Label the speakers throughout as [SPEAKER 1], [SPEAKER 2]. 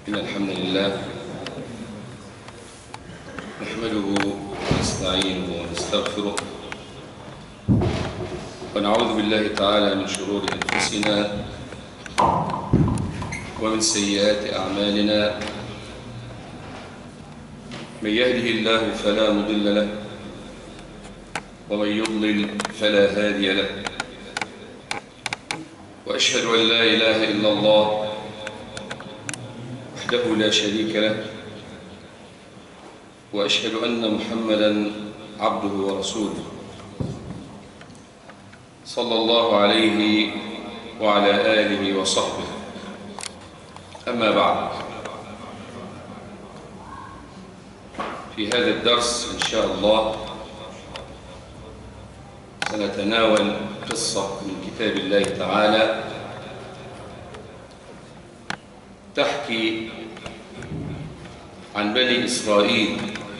[SPEAKER 1] إن الحمد لله نحمده ونستعينه ونستغفره ونعوذ بالله تعالى من شرور أنفسنا ومن سيئات أعمالنا. من يهده الله فلا مضل له ومن يضلل فلا هادي له، وأشهد أن لا إله إلا الله وحده لا شريك له، وأشهد أن محمدًا عبده ورسوله صلى الله عليه وعلى آله وصحبه. أما بعد، في هذا الدرس إن شاء الله سنتناول قصة من كتاب الله تعالى تحكي عن بني إسرائيل،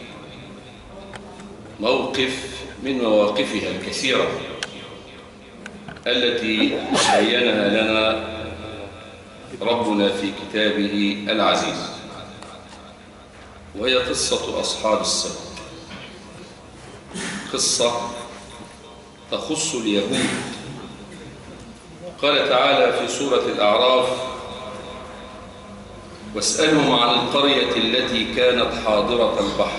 [SPEAKER 1] موقف من مواقفها الكثيرة التي بينها لنا ربنا في كتابه العزيز، وهي قصة أصحاب السبت، قصة تخص اليهود. قال تعالى في سورة الأعراف: واسألهم عن القرية التي كانت حاضرة البحر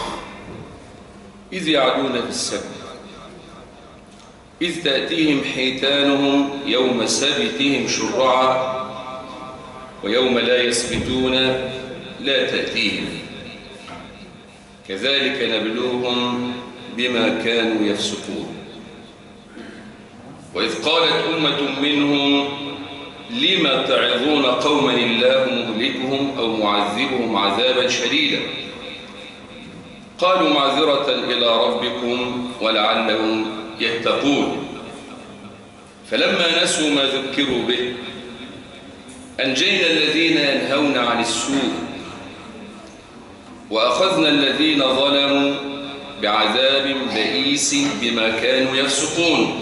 [SPEAKER 1] إذ يعدون في السبت إذ تأتيهم حيتانهم يوم سبتهم شرعا ويوم لا يسبتون لا تأتيهم كذلك نبلوهم بما كانوا يفسقون. وإذ قالت أمة منهم لم تعظون قوما الله مهلكهم أو معذبهم عذابا شديدا قالوا معذرة إلى ربكم ولعلهم يتقون. فلما نسوا ما ذكروا به أنجينا الذين ينهون عن السوء وأخذنا الذين ظلموا بعذاب بئيس بما كانوا يفسقون.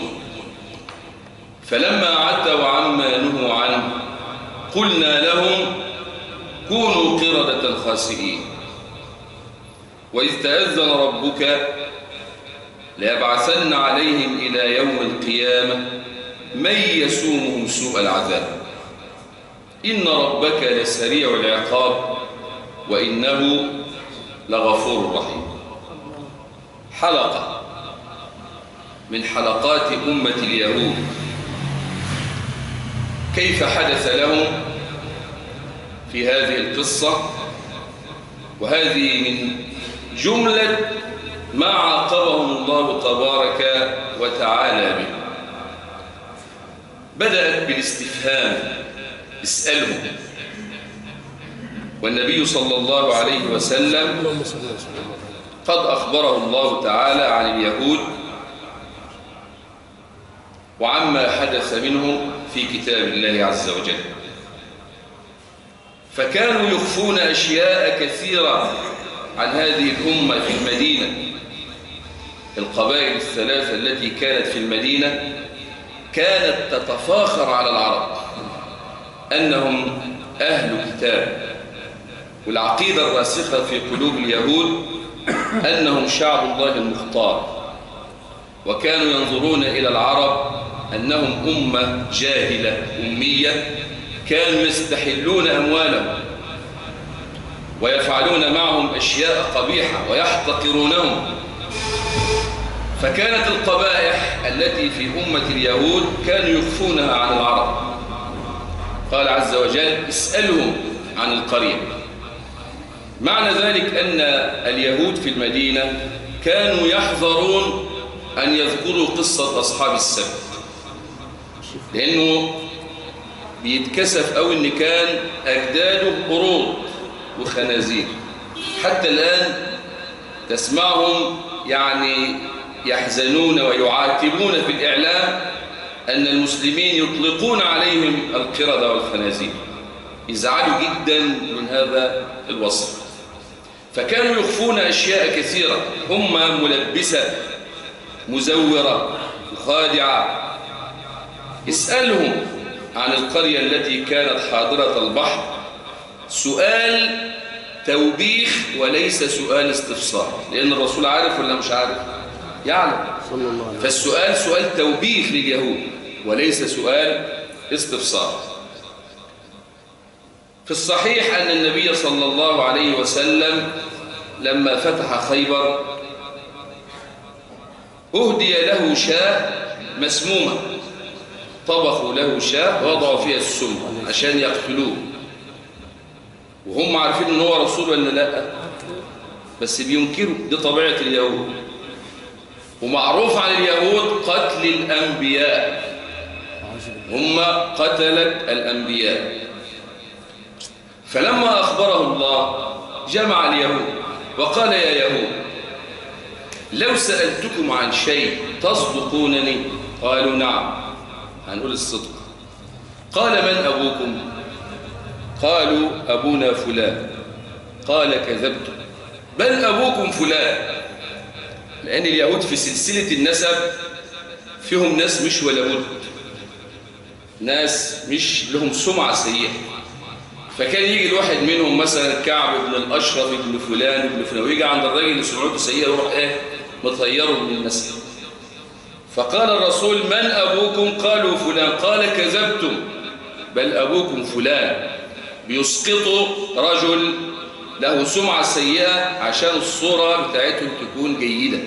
[SPEAKER 1] فلما عتوا عما نهوا عنه قلنا لهم كونوا قردة خاسئين. وإذ تأذن ربك ليبعثن عليهم إلى يوم القيامة من يسومهم سوء العذاب إن ربك لسريع العقاب وإنه لغفور رحيم. حلقة من حلقات أمة اليهود، كيف حدث لهم في هذه القصة، وهذه من جملة ما عاقبهم الله تبارك وتعالى به. بدأت بالاستفهام: اسألهم. والنبي صلى الله عليه وسلم قد أخبره الله تعالى عن اليهود وعما حدث منهم في كتاب الله عز وجل، فكانوا يخفون أشياء كثيرة عن هذه الأمة في المدينة. القبائل الثلاثة التي كانت في المدينة كانت تتفاخر على العرب أنهم أهل كتاب، والعقيدة الراسخة في قلوب اليهود أنهم شعب الله المختار، وكانوا ينظرون إلى العرب أنهم أمة جاهلة أمية، كانوا يستحلون أموالهم ويفعلون معهم أشياء قبيحة ويحتقرونهم. فكانت القبائح التي في أمة اليهود كانوا يخفونها عن العرب. قال عز وجل: اسألهم عن القرية. معنى ذلك أن اليهود في المدينة كانوا يحذرون أن يذكروا قصة أصحاب السبت، لأنه بيتكسف أو إن كان أجداده قرود وخنازير. حتى الآن تسمعهم يعني يحزنون ويعاتبون في الإعلام أن المسلمين يطلقون عليهم القردة والخنازير، يزعلوا جدا من هذا الوصف. فكانوا يخفون أشياء كثيرة، هم ملبسة مزورة مخادعة. اسألهم عن القرية التي كانت حاضرة البحر سؤال توبيخ وليس سؤال استفسار، لأن الرسول عارف ولا مش عارف؟ يعلم. فالسؤال سؤال توبيخ لليهود وليس سؤال استفسار. في الصحيح أن النبي صلى الله عليه وسلم لما فتح خيبر أهدي له شاة مسمومة، طبخوا له شاة ووضعوا فيها السم عشان يقتلوه، وهم عارفين ان هو رسول ولا لا، بس بينكروا. دي طبيعة اليهود، ومعروف عن اليهود قتل الأنبياء، هم قتلت الأنبياء. فلما أخبره الله جمع اليهود وقال: يا يهود، لو سألتكم عن شيء تصدقونني؟ قالوا: نعم، هنقول الصدق. قال: من أبوكم؟ قالوا: أبونا فلان. قال: كذبتم، بل أبوكم فلان. لأن اليهود في سلسلة النسب فيهم ناس مش ولا بد، ناس مش لهم سمعة سيئة. فكان يجي الواحد منهم مثلا كعب بن الأشرف بن فلان بن فلان، ويجي عند الراجل اللي سمعته سيئة يروح مطيره من النسب. فقال الرسول: من أبوكم؟ قالوا: فلان. قال: كذبتم، بل أبوكم فلان. بيسقطوا رجل له سمعة سيئة عشان الصورة بتاعتهم تكون جيدة.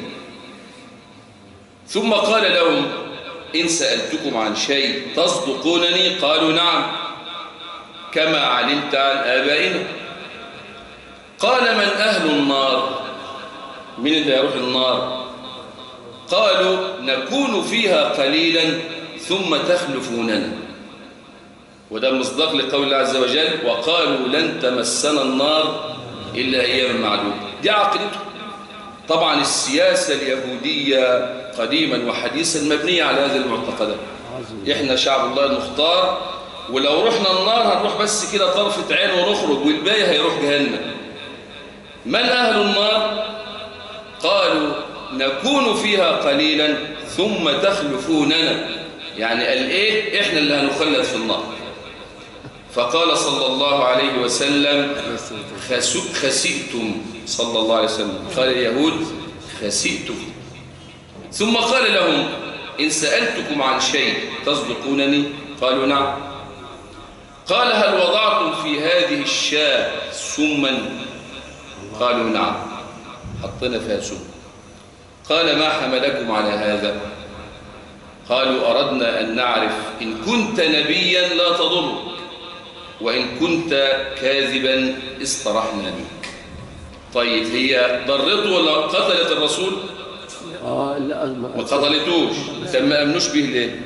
[SPEAKER 1] ثم قال لهم: إن سألتكم عن شيء تصدقونني؟ قالوا: نعم، كما علمت عن آبائنا. قال: من أهل النار؟ من اللي يروح النار؟ قالوا: نكون فيها قليلا ثم تخلفوننا. وده مصداق لقول الله عز وجل: وقالوا لن تمسنا النار إلا أياما معدودة. دي عقيدته. طبعا السياسة اليهودية قديما وحديثا مبنية على هذه المعتقدات. إحنا شعب الله المختار، ولو رحنا النار هنروح بس كده طرفة عين ونخرج، والباقي هيروح جهنم. من أهل النار؟ قالوا: نكون فيها قليلا ثم تخلفوننا. يعني قال إيه؟ إحنا اللي هنخلد في النار. فقال صلى الله عليه وسلم: خسئتم. صلى الله عليه وسلم قال اليهود: خسئتم. ثم قال لهم: إن سألتكم عن شيء تصدقونني؟ قالوا: نعم. قال: هل وضعتم في هذه الشاة سما؟ قالوا: نعم، حطينا فيها سم. قال: ما حملكم على هذا؟ قالوا: أردنا أن نعرف إن كنت نبيا لا تضر، وإن كنت كاذبا استرحنا منك. طيب هي ضرته ولا قتلت الرسول؟
[SPEAKER 2] لا،
[SPEAKER 1] ما قتلتوش. ما أمنوش به ليه؟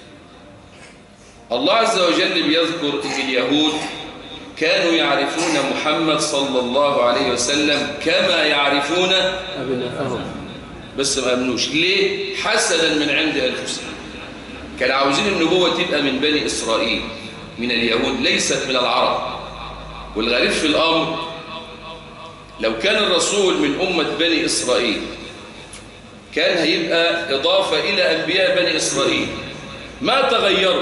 [SPEAKER 1] الله عز وجل بيذكر إن اليهود كانوا يعرفون محمد صلى الله عليه وسلم كما يعرفون
[SPEAKER 2] أبناءهم،
[SPEAKER 1] بس ما أمنوش. ليه؟ حسدا من عند أنفسهم. كانوا عاوزين النبوة تبقى من بني إسرائيل، من اليهود، ليست من العرب. والغريب في الأمر لو كان الرسول من أمة بني إسرائيل كان هيبقى إضافة إلى أنبياء بني إسرائيل، ما تغيروا.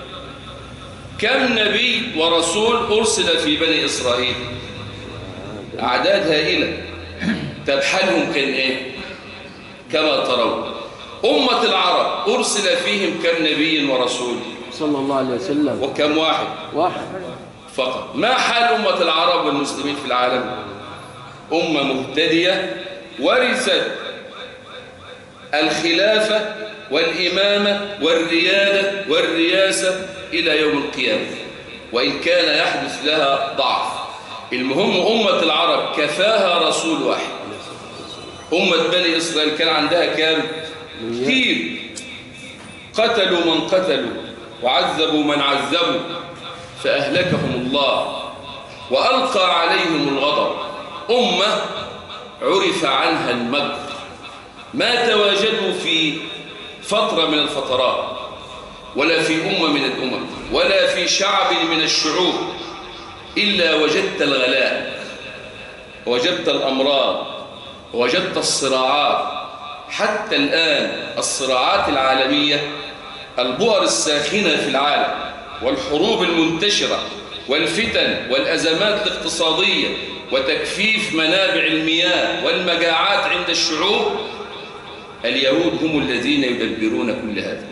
[SPEAKER 1] كم نبي ورسول أرسل في بني إسرائيل؟ أعداد هائلة. طب حالهم كان إيه؟ كما ترون. أمة العرب أرسل فيهم كم نبي ورسول؟
[SPEAKER 2] صلى الله عليه وسلم.
[SPEAKER 1] وكم واحد؟
[SPEAKER 2] واحد
[SPEAKER 1] فقط. ما حال أمة العرب والمسلمين في العالم؟ أمة مهتدية ورثت الخلافة والإمامة والريادة والرياسة إلى يوم القيامة، وإن كان يحدث لها ضعف. المهم أمة العرب كفاها رسول واحد. أمة بني إسرائيل كان عندها كام؟ كتير. قتلوا من قتلوا وعذبوا من عذبوا، فأهلكهم الله وألقى عليهم الغضب. أمة عرف عنها المكر، ما تواجدوا في فترة من الفترات، ولا في أمة من الأمم، ولا في شعب من الشعوب، إلا وجدت الغلاء، وجدت الأمراض، وجدت الصراعات. حتى الآن الصراعات العالمية، البؤر الساخنة في العالم والحروب المنتشرة والفتن والأزمات الاقتصادية وتكفيف منابع المياه والمجاعات عند الشعوب، اليهود هم الذين يدبرون كل هذا.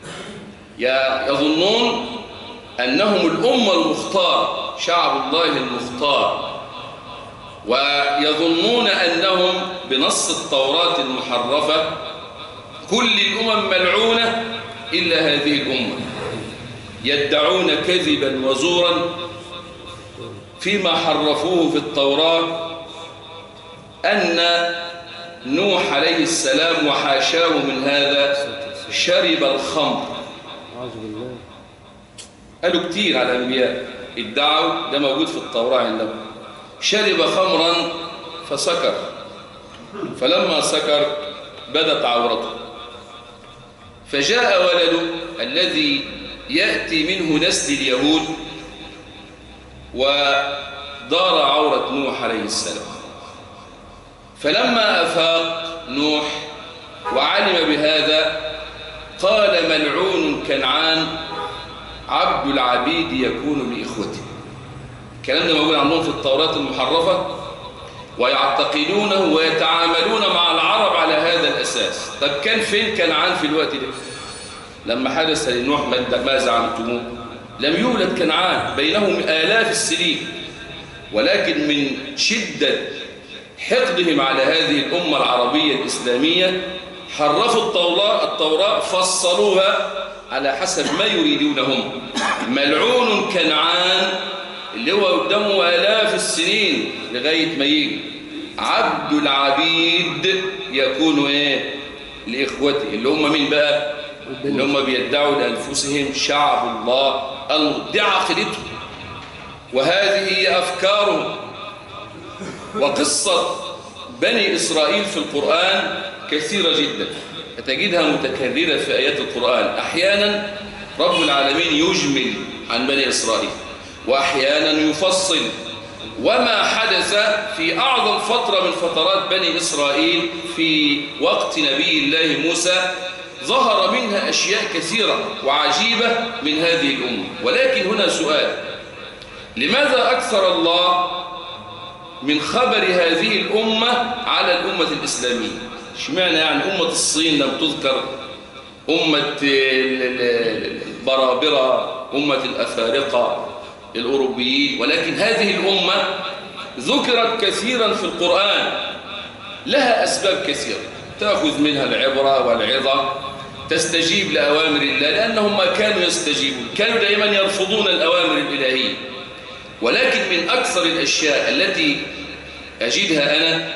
[SPEAKER 1] يظنون أنهم الأمة المختار، شعب الله المختار، ويظنون أنهم بنص التوراة المحرفة كل الأمم ملعونة إلا هذه الأمة. يدعون كذبا وزورا فيما حرفوه في التوراة أن نوح عليه السلام وحاشاه من هذا شرب الخمر. قالوا كتير على الأنبياء ادعوا، ده موجود في التوراة عندهم، شرب خمرا فسكر، فلما سكر بدت عورته، فجاء ولده الذي يأتي منه نسل اليهود ودار عورة نوح عليه السلام. فلما أفاق نوح وعلم بهذا قال ملعون كنعان عبد العبيد يكون لإخوته. الكلام ده موجود عندهم في التوراة المحرفة ويعتقدونه ويتعاملون مع العرب على هذا الأساس. طب كان فين كنعان في الوقت ده لما حدث لنوح ما زعمتموه؟ لم يولد كنعان، بينهم آلاف السنين، ولكن من شدة حقدهم على هذه الأمة العربية الإسلامية حرفوا التوراة فصلوها على حسب ما يريدونهم. ملعون كنعان اللي هو قدامه آلاف السنين لغاية ما يجي عبد العبيد يكون ايه لإخوته، اللي هم مين بقى؟ اللي هم بيدعوا لأنفسهم شعب الله، دي عقيدتهم وهذه هي أفكارهم. وقصة بني إسرائيل في القرآن كثيرة جدا، تجدها متكررة في آيات القرآن. أحيانا رب العالمين يجمل عن بني إسرائيل وأحيانا يفصل. وما حدث في أعظم فترة من فترات بني إسرائيل في وقت نبي الله موسى ظهر منها أشياء كثيرة وعجيبة من هذه الأمة. ولكن هنا سؤال: لماذا أكثر الله من خبر هذه الأمة على الأمة الإسلامية؟ اشمعنى يعني أمة الصين لم تذكر، أمة البرابرة، أمة الأفارقة الأوروبيين، ولكن هذه الأمة ذكرت كثيرا في القرآن؟ لها أسباب كثيرة تأخذ منها العبرة والعظة، تستجيب لأوامر الله، لأنهم ما كانوا يستجيبون، كانوا دائما يرفضون الأوامر الإلهية. ولكن من أكثر الأشياء التي أجدها أنا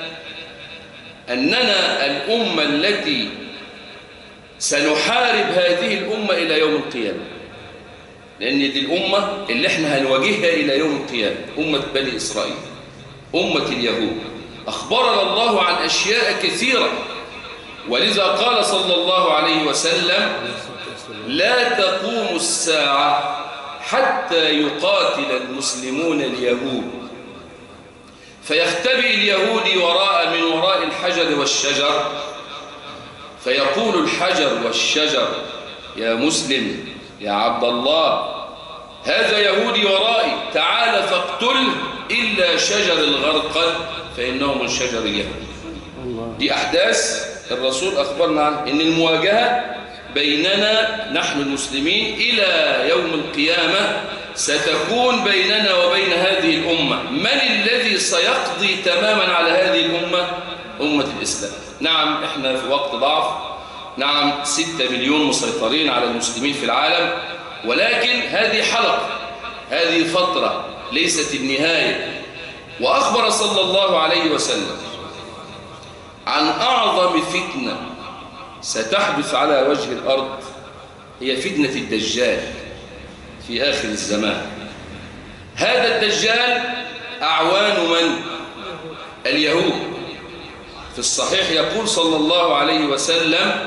[SPEAKER 1] أننا الأمة التي سنحارب هذه الأمة إلى يوم القيامة، لأن دي الأمة اللي احنا هنواجهها إلى يوم القيامة، أمة بني إسرائيل، أمة اليهود. أخبرنا الله عن أشياء كثيرة، ولذا قال صلى الله عليه وسلم: لا تقوم الساعة حتى يقاتل المسلمون اليهود، فيختبئ اليهودي من وراء الحجر والشجر، فيقول الحجر والشجر: يا مسلم يا عبد الله، هذا يهودي ورائي، تعال فاقتله إلا شجر الغرقد فإنه من شجر اليهود. دي أحداث الرسول أخبرنا عنها، إن المواجهة بيننا نحن المسلمين إلى يوم القيامة ستكون بيننا وبين هذه الأمة. من الذي سيقضي تماما على هذه الأمة؟ أمة الإسلام. نعم إحنا في وقت ضعف، نعم 6 مليون مسيطرين على المسلمين في العالم، ولكن هذه حلقة، هذه فترة ليست النهاية. وأخبر صلى الله عليه وسلم عن أعظم فتنة ستحدث على وجه الأرض، هي فتنة الدجال في آخر الزمان. هذا الدجال أعوان من؟ اليهود. في الصحيح يقول صلى الله عليه وسلم: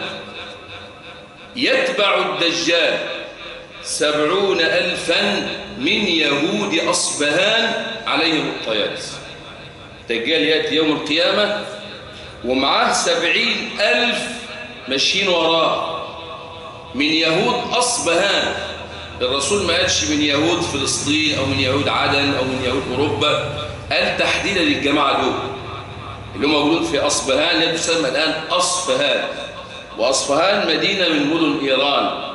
[SPEAKER 1] يتبع الدجال 70,000 من يهود أصبهان عليهم الطيالس. الدجال يأتي يوم القيامة ومعاه 70,000 ماشيين وراه من يهود أصبهان، الرسول ما قالش من يهود فلسطين أو من يهود عدن أو من يهود أوروبا، قال تحديدا للجماعة دول اللي هم موجودون في أصفهان، اللي تسمى الآن أصفهان. وأصفهان مدينة من مدن إيران.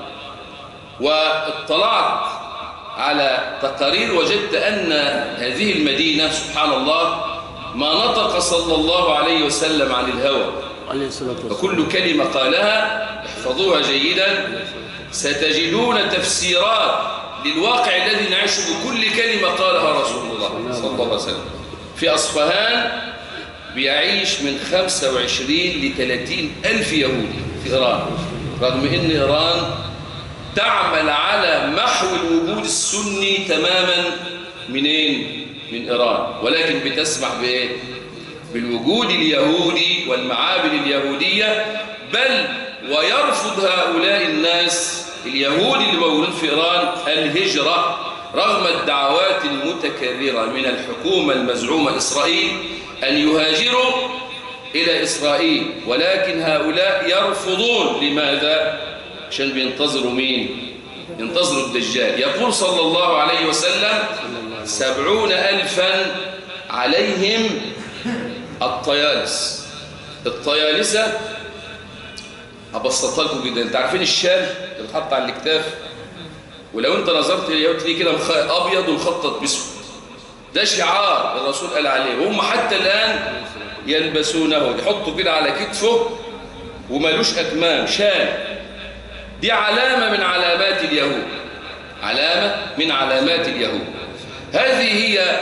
[SPEAKER 1] واطلعت على تقارير وجدت أن هذه المدينة سبحان الله ما نطق صلى الله عليه وسلم عن الهوى،
[SPEAKER 2] عليه الصلاة والسلام.
[SPEAKER 1] وكل كلمة قالها احفظوها جيدا، ستجدون تفسيرات للواقع الذي نعيشه بكل كلمة قالها رسول الله صلى الله عليه وسلم. في أصفهان بيعيش من 25 ل 30 ألف يهودي في إيران، رغم أن إيران تعمل على محو الوجود السني تماما منين؟ من إيران، ولكن بتسمح بإيه؟ بالوجود اليهودي والمعابد اليهودية، بل ويرفض هؤلاء الناس اليهود اللي موجودين في إيران الهجرة رغم الدعوات المتكررة من الحكومة المزعومة إسرائيل أن يهاجروا إلى إسرائيل، ولكن هؤلاء يرفضون. لماذا؟ عشان بينتظروا مين؟ ينتظروا الدجال. يقول صلى الله عليه وسلم 70,000 عليهم الطيالس. الطيالسة أبسطها لكم جدا، انت عارفين الشال اللي بتحط على الاكتاف، ولو انت نظرت اليهود تلاقيه كده ابيض ومخطط باسود، ده شعار الرسول قال عليه، وهم حتى الان يلبسونه، يحطوا كده على كتفه ومالوش اكمام، شال. دي علامة من علامات اليهود، علامة من علامات اليهود. هذه هي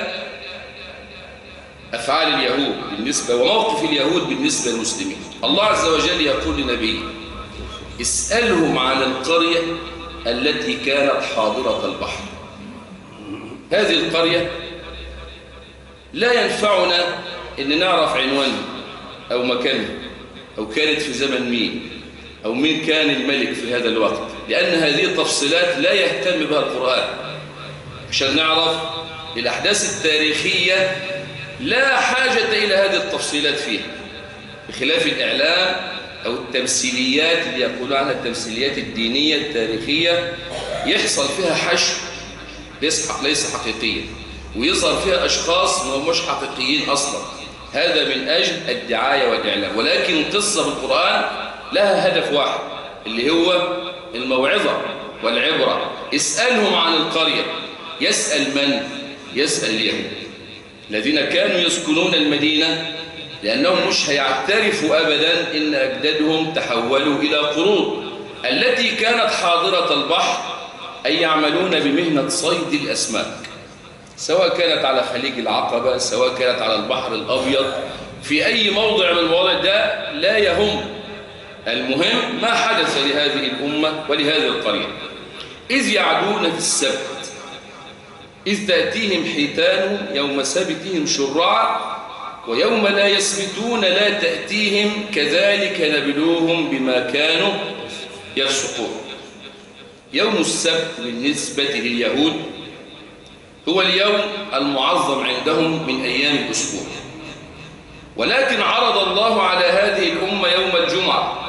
[SPEAKER 1] أفعال اليهود بالنسبة وموقف اليهود بالنسبة للمسلمين. الله عز وجل يقول لنبيه اسألهم عن القرية التي كانت حاضرة البحر. هذه القرية لا ينفعنا أن نعرف عنوانها أو مكانها أو كانت في زمن مين أو مين كان الملك في هذا الوقت، لأن هذه التفصيلات لا يهتم بها القرآن. عشان نعرف الأحداث التاريخية لا حاجة إلى هذه التفصيلات فيها، بخلاف الإعلام أو التمثيليات اللي يقولون عنها التمثيليات الدينية التاريخية، يحصل فيها حشو ليس حقيقيا، ويظهر فيها أشخاص ما همش حقيقيين أصلا، هذا من أجل الدعاية والإعلام. ولكن قصة في القرآن لها هدف واحد اللي هو الموعظة والعبرة. اسألهم عن القرية. يسأل من؟ يسأل اليهود الذين كانوا يسكنون المدينة، لأنهم مش هيعترفوا أبدا إن أجدادهم تحولوا إلى قرود التي كانت حاضرة البحر، أي يعملون بمهنة صيد الأسماك، سواء كانت على خليج العقبة، سواء كانت على البحر الأبيض، في أي موضع من المواضع ده لا يهم. المهم ما حدث لهذه الأمة ولهذه القرية. إذ يعدون في السبت إذ تأتيهم حيتانهم يوم سبتهم شرعا ويوم لا يسبتون لا تأتيهم كذلك نبلوهم بما كانوا يفسقون. يوم السبت بالنسبة لليهود هو اليوم المعظم عندهم من أيام الأسبوع، ولكن عرض الله على هذه الأمة يوم الجمعة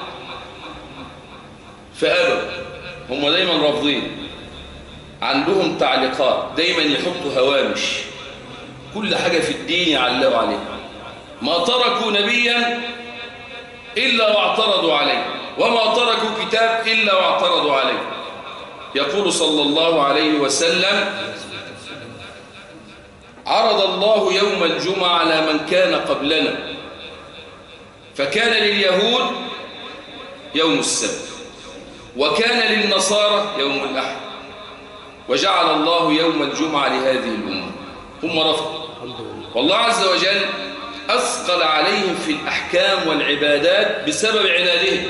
[SPEAKER 1] فأبوا. هم دايما رافضين، عندهم تعليقات، دايما يحطوا هوامش، كل حاجة في الدين يعلقوا عليها. ما تركوا نبيا إلا واعترضوا عليه، وما تركوا كتاب إلا واعترضوا عليه. يقول صلى الله عليه وسلم عرض الله يوم الجمعة على من كان قبلنا، فكان لليهود يوم السبت، وكان للنصارى يوم الأحد، وجعل الله يوم الجمعة لهذه الأمة. هم رفضوا، والله عز وجل أثقل عليهم في الأحكام والعبادات بسبب عنادهم.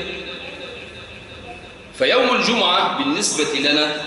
[SPEAKER 1] فيوم الجمعة بالنسبة لنا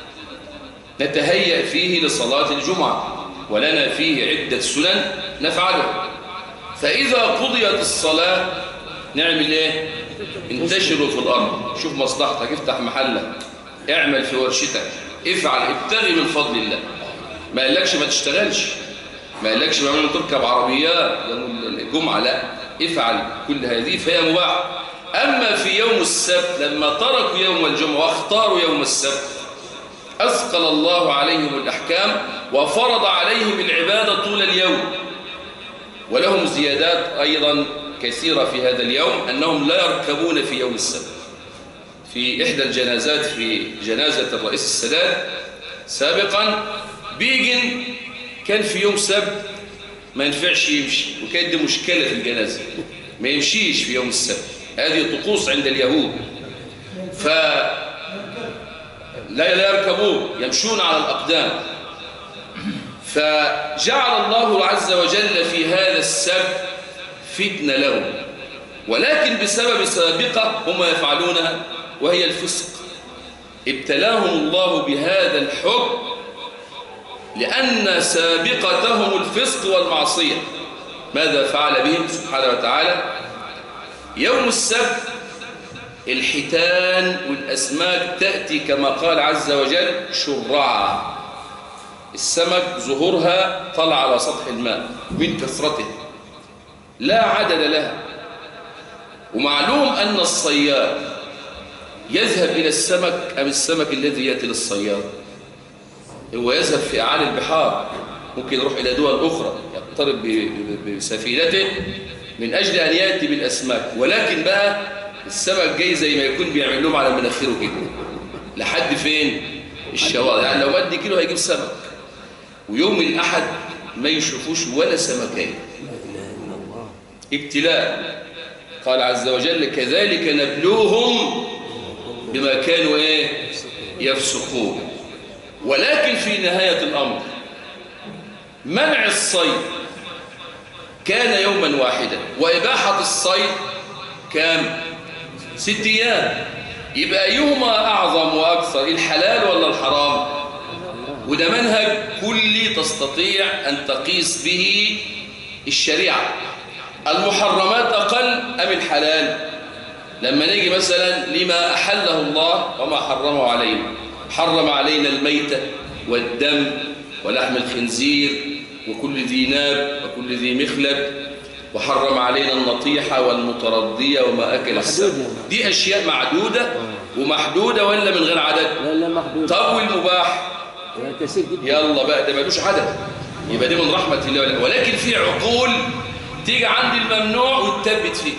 [SPEAKER 1] نتهيأ فيه لصلاة الجمعة، ولنا فيه عدة سنن نفعلها. فإذا قضيت الصلاة نعمل إيه؟ انتشروا في الأرض، شوف مصلحتك، افتح محلك، اعمل في ورشتك، افعل، ابتغي من فضل الله. ما قالكش ما تشتغلش، ما قالكش ما تركب عربيات يوم الجمعة، لا، افعل كل هذه فهي مباح. أما في يوم السبت لما تركوا يوم الجمعة واختاروا يوم السبت أثقل الله عليهم الأحكام وفرض عليهم العبادة طول اليوم. ولهم زيادات أيضا كثيرة في هذا اليوم، أنهم لا يركبون في يوم السبت. في إحدى الجنازات، في جنازة الرئيس السادات سابقا، بيجن كان في يوم سبت ما ينفعش يمشي، وكانت دي مشكلة في الجنازة، ما يمشيش في يوم السبت. هذه طقوس عند اليهود، لا يركبون، يمشون على الأقدام. فجعل الله عز وجل في هذا السبت فتنة لهم، ولكن بسبب سابقة هم يفعلونها وهي الفسق، ابتلاهم الله بهذا الحكم لأن سابقتهم الفسق والمعصية. ماذا فعل بهم سبحانه وتعالى؟ يوم السبت الحيتان والأسماك تأتي كما قال عز وجل شرعا، السمك ظهورها طلع على سطح الماء من كثرته لا عدد لها. ومعلوم أن الصياد يذهب إلى السمك أم السمك الذي يأتي للصياد؟ هو يذهب في أعالي البحار، ممكن يروح إلى دول أخرى يقترب بسفينته من أجل أن يأتي بالأسماك، ولكن بقى السمك جاي زي ما يكون بيعمل لهم على مناخيره كده لحد فين؟ الشواطئ. يعني لو مد كيلو هيجيب سمك، ويوم الأحد ما يشوفوش ولا سمكين. ابتلاء. قال عز وجل كذلك نبلوهم بما كانوا يفسقون. ولكن في نهاية الأمر منع الصيد كان يوما واحدا، وإباحة الصيد كام؟ 6 أيام. يبقى أيهما أعظم وأكثر، الحلال ولا الحرام؟ وده منهج كلي تستطيع أن تقيس به الشريعة. المحرمات أقل أم الحلال؟ لما نيجي مثلا لما أحله الله وما حرمه علينا، حرم علينا الميتة والدم ولحم الخنزير وكل ذي ناب وكل ذي مخلب، وحرم علينا النطيحة والمتردية وما أكل السبع. دي أشياء معدودة ومحدودة ولا من غير عدد؟
[SPEAKER 2] لا محدودة.
[SPEAKER 1] طب والمباح؟ يلا بقى ده ملوش عدد، يبقى دي من رحمة الله. ولكن في عقول تيجي عند الممنوع وتثبت فيه،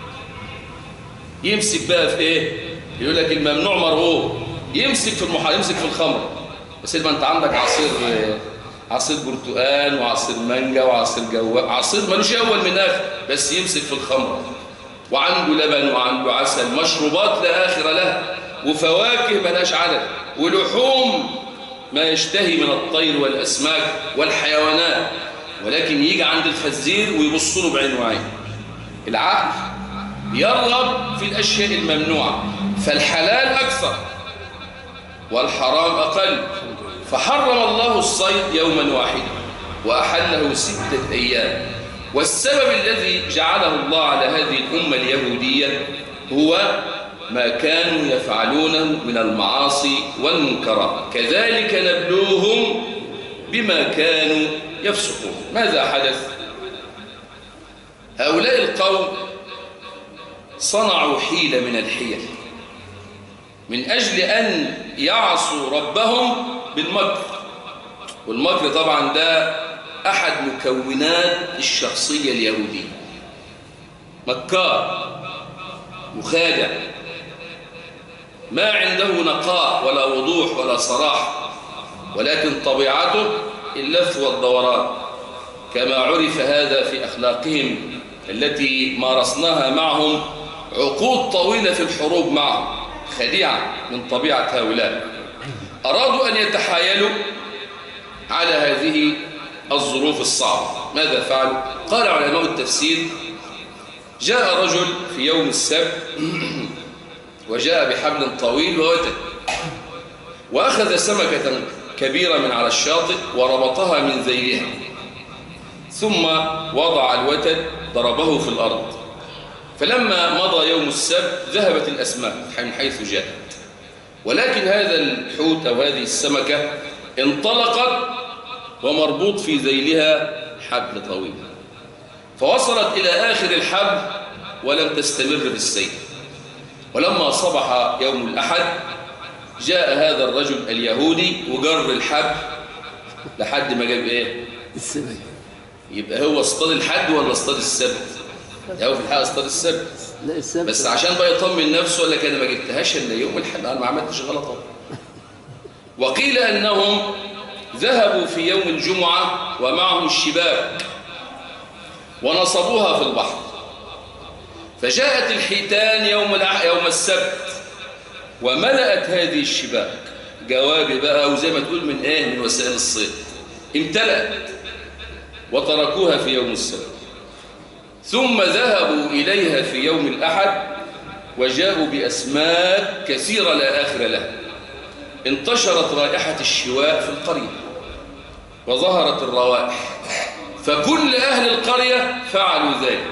[SPEAKER 1] يمسك بقى في ايه؟ يقول لك الممنوع مرغوب، يمسك في يمسك في الخمر. بس ما انت عندك عصير برتقال وعصير مانجا وعصير جواب، عصير ملوش اول من اخر، بس يمسك في الخمر. وعنده لبن وعنده عسل، مشروبات لا اخر لها، وفواكه ملهاش عدد، ولحوم ما يشتهي من الطير والاسماك والحيوانات. ولكن يجي عند الخنزير ويبص له بعين وعين. العقل يرغب في الاشياء الممنوعه، فالحلال اكثر والحرام اقل. فحرم الله الصيد يوما واحدا وأحله 6 أيام. والسبب الذي جعله الله على هذه الأمة اليهودية هو ما كانوا يفعلونه من المعاصي والمنكرات. كذلك نبلوهم بما كانوا يفسقون. ماذا حدث؟ هؤلاء القوم صنعوا حيلة من الحيل من أجل أن يعصوا ربهم بالمكر. والمكر طبعا ده أحد مكونات الشخصية اليهودية. مكار مخادع، ما عنده نقاء ولا وضوح ولا صراحة، ولكن طبيعته اللف والدوران، كما عرف هذا في أخلاقهم التي مارسناها معهم عقود طويلة في الحروب معهم. خديعة من طبيعة هؤلاء. أرادوا أن يتحايلوا على هذه الظروف الصعبة. ماذا فعلوا؟ قال علماء التفسير جاء رجل في يوم السبت وجاء بحبل طويل ووتد، وأخذ سمكة كبيرة من على الشاطئ وربطها من ذيلها، ثم وضع الوتد ضربه في الأرض. فلما مضى يوم السبت ذهبت الأسماك من حيث جاءت، ولكن هذا الحوت أو هذه السمكة انطلقت ومربوط في ذيلها حبل طويل، فوصلت إلى آخر الحبل ولم تستمر بالسير. ولما صبح يوم الأحد جاء هذا الرجل اليهودي وجر الحبل لحد ما جاب ايه؟
[SPEAKER 2] السبت.
[SPEAKER 1] يبقى هو اصطاد الحد ولا اصطاد السبت؟ هو في الحقيقه اصطاد السبت،
[SPEAKER 2] لا السبت
[SPEAKER 1] بس عشان بقى يطمن نفسه ولا كده ما جبتهاش الا يوم الحد، انا ما عملتش غلط. وقيل انهم ذهبوا في يوم الجمعه ومعهم الشباك ونصبوها في البحر، فجاءت الحيتان يوم السبت وملأت هذه الشباك جوابي بقى، وزي ما تقول من ايه، من وسائل الصيد، امتلأت وتركوها في يوم السبت. ثم ذهبوا إليها في يوم الأحد وجاءوا بأسماك كثيرة لا آخر لها. انتشرت رائحة الشواء في القرية وظهرت الروائح، فكل أهل القرية فعلوا ذلك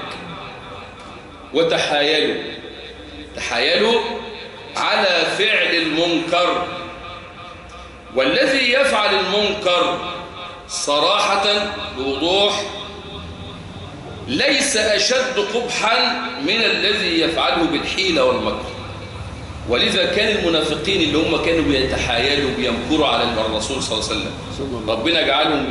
[SPEAKER 1] وتحايلوا على فعل المنكر. والذي يفعل المنكر صراحة بوضوح ليس أشد قبحا من الذي يفعله بالحيلة والمكر. ولذا كان المنافقين اللي هم كانوا بيتحايلوا بيمكروا على الرسول صلى الله عليه وسلم ربنا جعلهم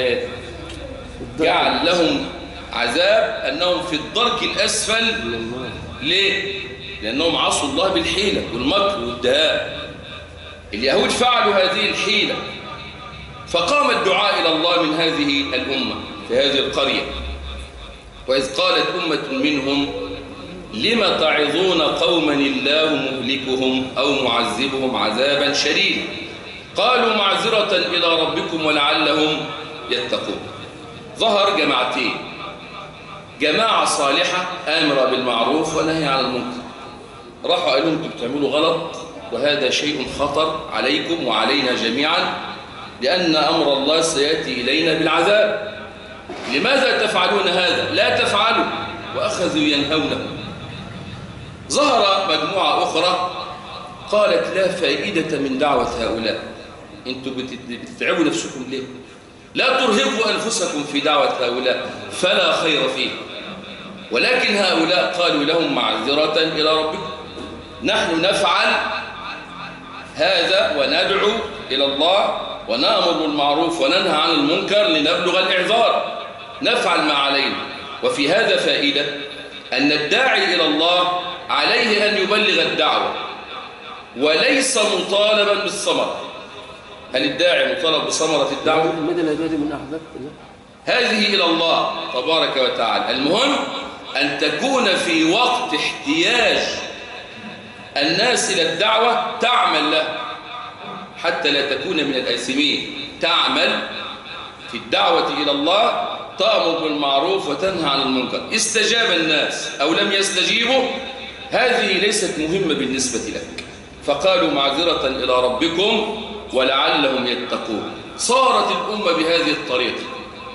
[SPEAKER 1] جعل لهم عذاب أنهم في الدرك الأسفل. ليه؟ لأنهم عصوا الله بالحيلة والمكر والدهاء. اليهود فعلوا هذه الحيلة، فقام الدعاء إلى الله من هذه الأمة في هذه القرية. وإذ قالت أمة منهم لم تعظون قوما الله مهلكهم أو معذبهم عذابا شديدا قالوا معذرة إلى ربكم ولعلهم يتقون. ظهر جماعتين، جماعة صالحة آمرة بالمعروف ونهي عن المنكر، راحوا قالوا انتم بتعملوا غلط وهذا شيء خطر عليكم وعلينا جميعا، لأن أمر الله سيأتي إلينا بالعذاب. لماذا تفعلون هذا؟ لا تفعلوا. وأخذوا ينهونه. ظهر مجموعة أخرى قالت لا فائدة من دعوة هؤلاء، انتم بتتعبوا نفسكم ليه؟ لا ترهقوا أنفسكم في دعوة هؤلاء فلا خير فيه. ولكن هؤلاء قالوا لهم معذرة إلى ربكم، نحن نفعل هذا وندعو إلى الله ونأمر بالمعروف وننهى عن المنكر لنبلغ الإعذار، نفعل ما علينا. وفي هذا فائدة أن الداعي إلى الله عليه أن يبلغ الدعوة وليس مطالبا بالثمرة. هل الداعي مطالب بثمرة الدعوة؟ هذه إلى الله تبارك وتعالى. المهم أن تكون في وقت احتياج الناس إلى الدعوة تعمل له حتى لا تكون من الآثمين، تعمل في الدعوة إلى الله، تأمر بالمعروف وتنهى عن المنكر. استجاب الناس أو لم يستجيبوا هذه ليست مهمة بالنسبة لك. فقالوا معذرة إلى ربكم ولعلهم يتقون. صارت الأمة بهذه الطريقة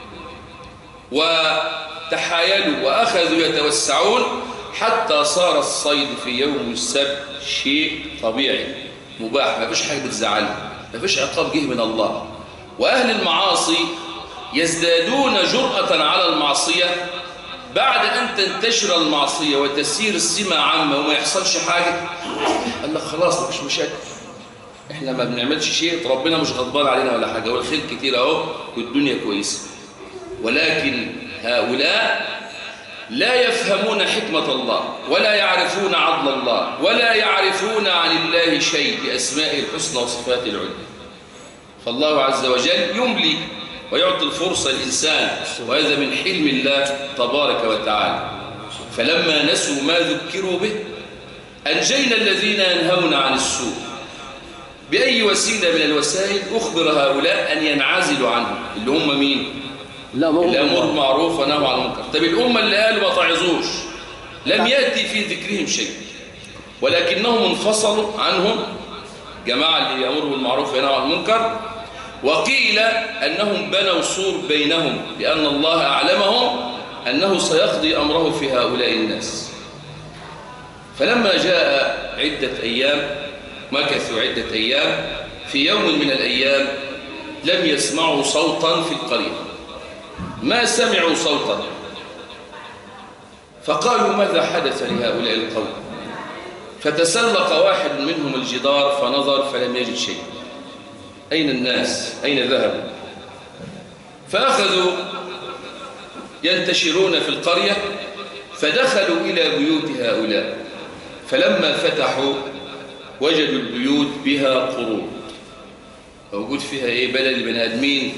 [SPEAKER 1] وتحايلوا وأخذوا يتوسعون حتى صار الصيد في يوم السبت شيء طبيعي مباح، ما فيش حاجة بتزعلها، ما فيش عقاب جه من الله. وأهل المعاصي يزدادون جرأة على المعصية بعد أن تنتشر المعصية وتسير السمة عامة وما يحصلش حاجة. قال لك خلاص مفيش مشاكل، احنا ما بنعملش شيء، ربنا مش غضبان علينا ولا حاجة، والخير كتير اهو والدنيا كويسة. ولكن هؤلاء لا يفهمون حكمة الله ولا يعرفون عدل الله ولا يعرفون عن الله شيء بأسمائه الحسنى وصفاته العلى. فالله عز وجل يملي ويعطي الفرصة للإنسان، وهذا من حلم الله تبارك وتعالى. فلما نسوا ما ذكروا به أنجينا الذين ينهون عن السوء. بأي وسيلة من الوسائل أخبر هؤلاء أن ينعزلوا عنه، اللي هم مين؟ اللي أمر بالمعروف ونهوا عن المنكر. طب الأمة اللي قالوا ما تعظوش لم يأتي في ذكرهم شيء، ولكنهم انفصلوا عنهم، جماعة اللي يأمروا بالمعروف ونهوا عن المنكر. وقيل أنهم بنوا سور بينهم لأن الله أعلمهم أنه سيقضي أمره في هؤلاء الناس. فلما جاء عدة أيام، مكثوا عدة أيام، في يوم من الأيام لم يسمعوا صوتا في القرية، ما سمعوا صوتا. فقالوا ماذا حدث لهؤلاء القوم؟ فتسلق واحد منهم الجدار فنظر فلم يجد شيء. أين الناس؟ أين ذهبوا؟ فأخذوا ينتشرون في القرية، فدخلوا إلى بيوت هؤلاء، فلما فتحوا وجدوا البيوت بها قرود، موجود فيها إيه؟ بلد البني آدمين،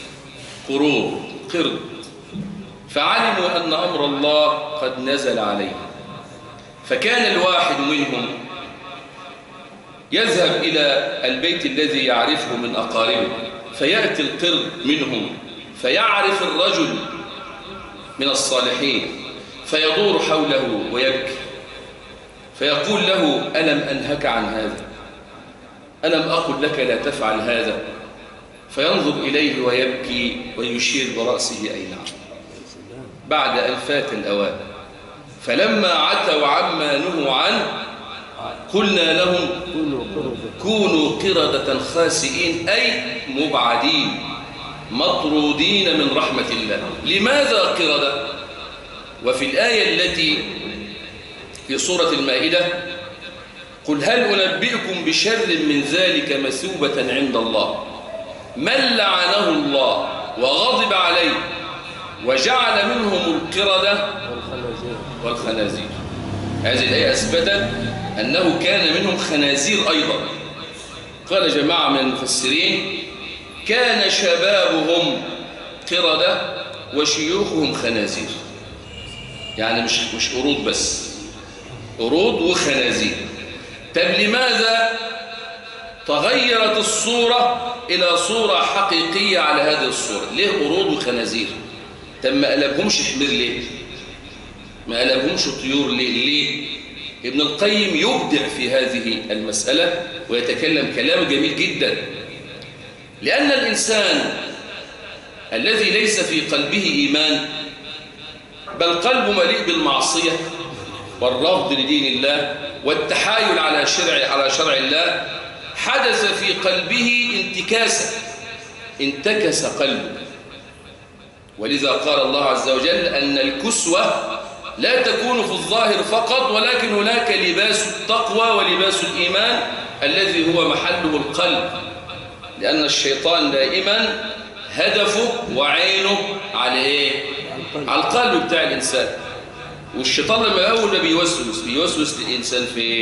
[SPEAKER 1] قرد. فعلموا أن أمر الله قد نزل عليهم، فكان الواحد منهم يذهب إلى البيت الذي يعرفه من أقاربه، فيأتي القرد منهم فيعرف الرجل من الصالحين، فيدور حوله ويبكي، فيقول له: ألم أنهك عن هذا؟ ألم أقل لك لا تفعل هذا؟ فينظر إليه ويبكي ويشير برأسه: أي نعم. بعد أن فات الأوان، فلما عتوا عما نهوا عنه قلنا لهم كونوا قردة خاسئين، أي مبعدين مطرودين من رحمة الله. لماذا قردة؟ وفي الآية التي في سورة المائدة: قل هل أنبئكم بشر من ذلك مثوبة عند الله من لعنه الله وغضب عليه وجعل منهم القردة والخنازير. هذه الآية أثبتت أنه كان منهم خنازير أيضا. قال جماعة من المفسرين: كان شبابهم قردة وشيوخهم خنازير، يعني مش قرود بس، قرود وخنازير. طب لماذا تغيرت الصورة إلى صورة حقيقية على هذه الصورة؟ ليه قرود وخنازير؟ طب ما قلبهمش حمير ليه؟ ما قلبهمش طيور ليه؟ ابن القيم يبدع في هذه المسألة ويتكلم كلام جميل جدا. لأن الإنسان الذي ليس في قلبه إيمان، بل قلبه مليء بالمعصية والرفض لدين الله والتحايل على شرع الله، حدث في قلبه انتكس قلبه. ولذا قال الله عز وجل أن الكسوة لا تكون في الظاهر فقط، ولكن هناك لباس التقوى ولباس الإيمان الذي هو محله القلب، لأن الشيطان دائما هدفه وعينه على إيه؟ على القلب بتاع الإنسان. والشيطان لما أول ما بيوسوس للإنسان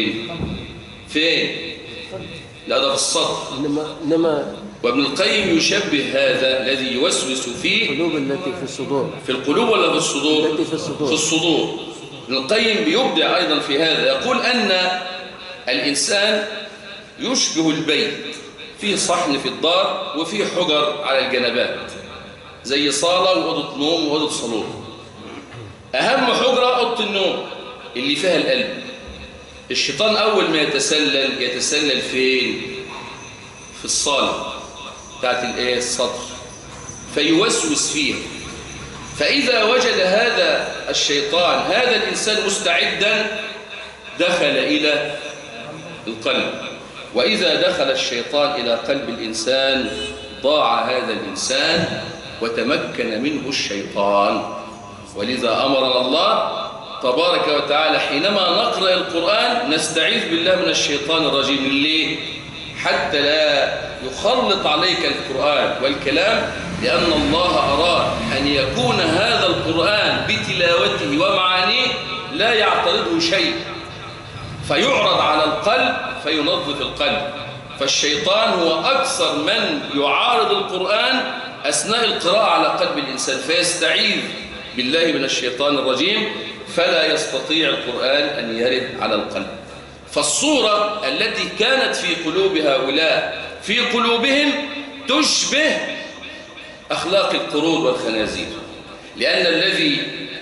[SPEAKER 1] فين؟ لا، ده في الصدر. وابن القيم يشبه هذا الذي يوسوس فيه
[SPEAKER 2] القلوب التي في الصدور.
[SPEAKER 1] في القلوب ولا في الصدور؟
[SPEAKER 2] التي في الصدور.
[SPEAKER 1] في الصدور. ابن القيم بيبدع أيضا في هذا، يقول أن الإنسان يشبه البيت، فيه صحن في الدار وفيه حجر على الجنبات، زي صالة وأوضة نوم وأوضة صالون. أهم حجرة أوضة النوم اللي فيها القلب. الشيطان أول ما يتسلل فين؟ في الصالة بتاعت الصدر، فيوسوس فيها. فإذا وجد هذا الشيطان هذا الإنسان مستعدا، دخل إلى القلب. وإذا دخل الشيطان إلى قلب الإنسان ضاع هذا الإنسان وتمكن منه الشيطان. ولذا أمرنا الله تبارك وتعالى حينما نقرأ القرآن نستعيذ بالله من الشيطان الرجيم. ليه؟ حتى لا يخلط عليك القرآن والكلام، لأن الله أراد أن يكون هذا القرآن بتلاوته ومعانيه لا يعترضه شيء، فيعرض على القلب فينظف القلب. فالشيطان هو أكثر من يعارض القرآن أثناء القراءة على قلب الإنسان، فيستعيذ بالله من الشيطان الرجيم فلا يستطيع القرآن أن يرد على القلب. فالصورة التي كانت في قلوب هؤلاء في قلوبهم تشبه أخلاق القرود والخنازير، لأن الذي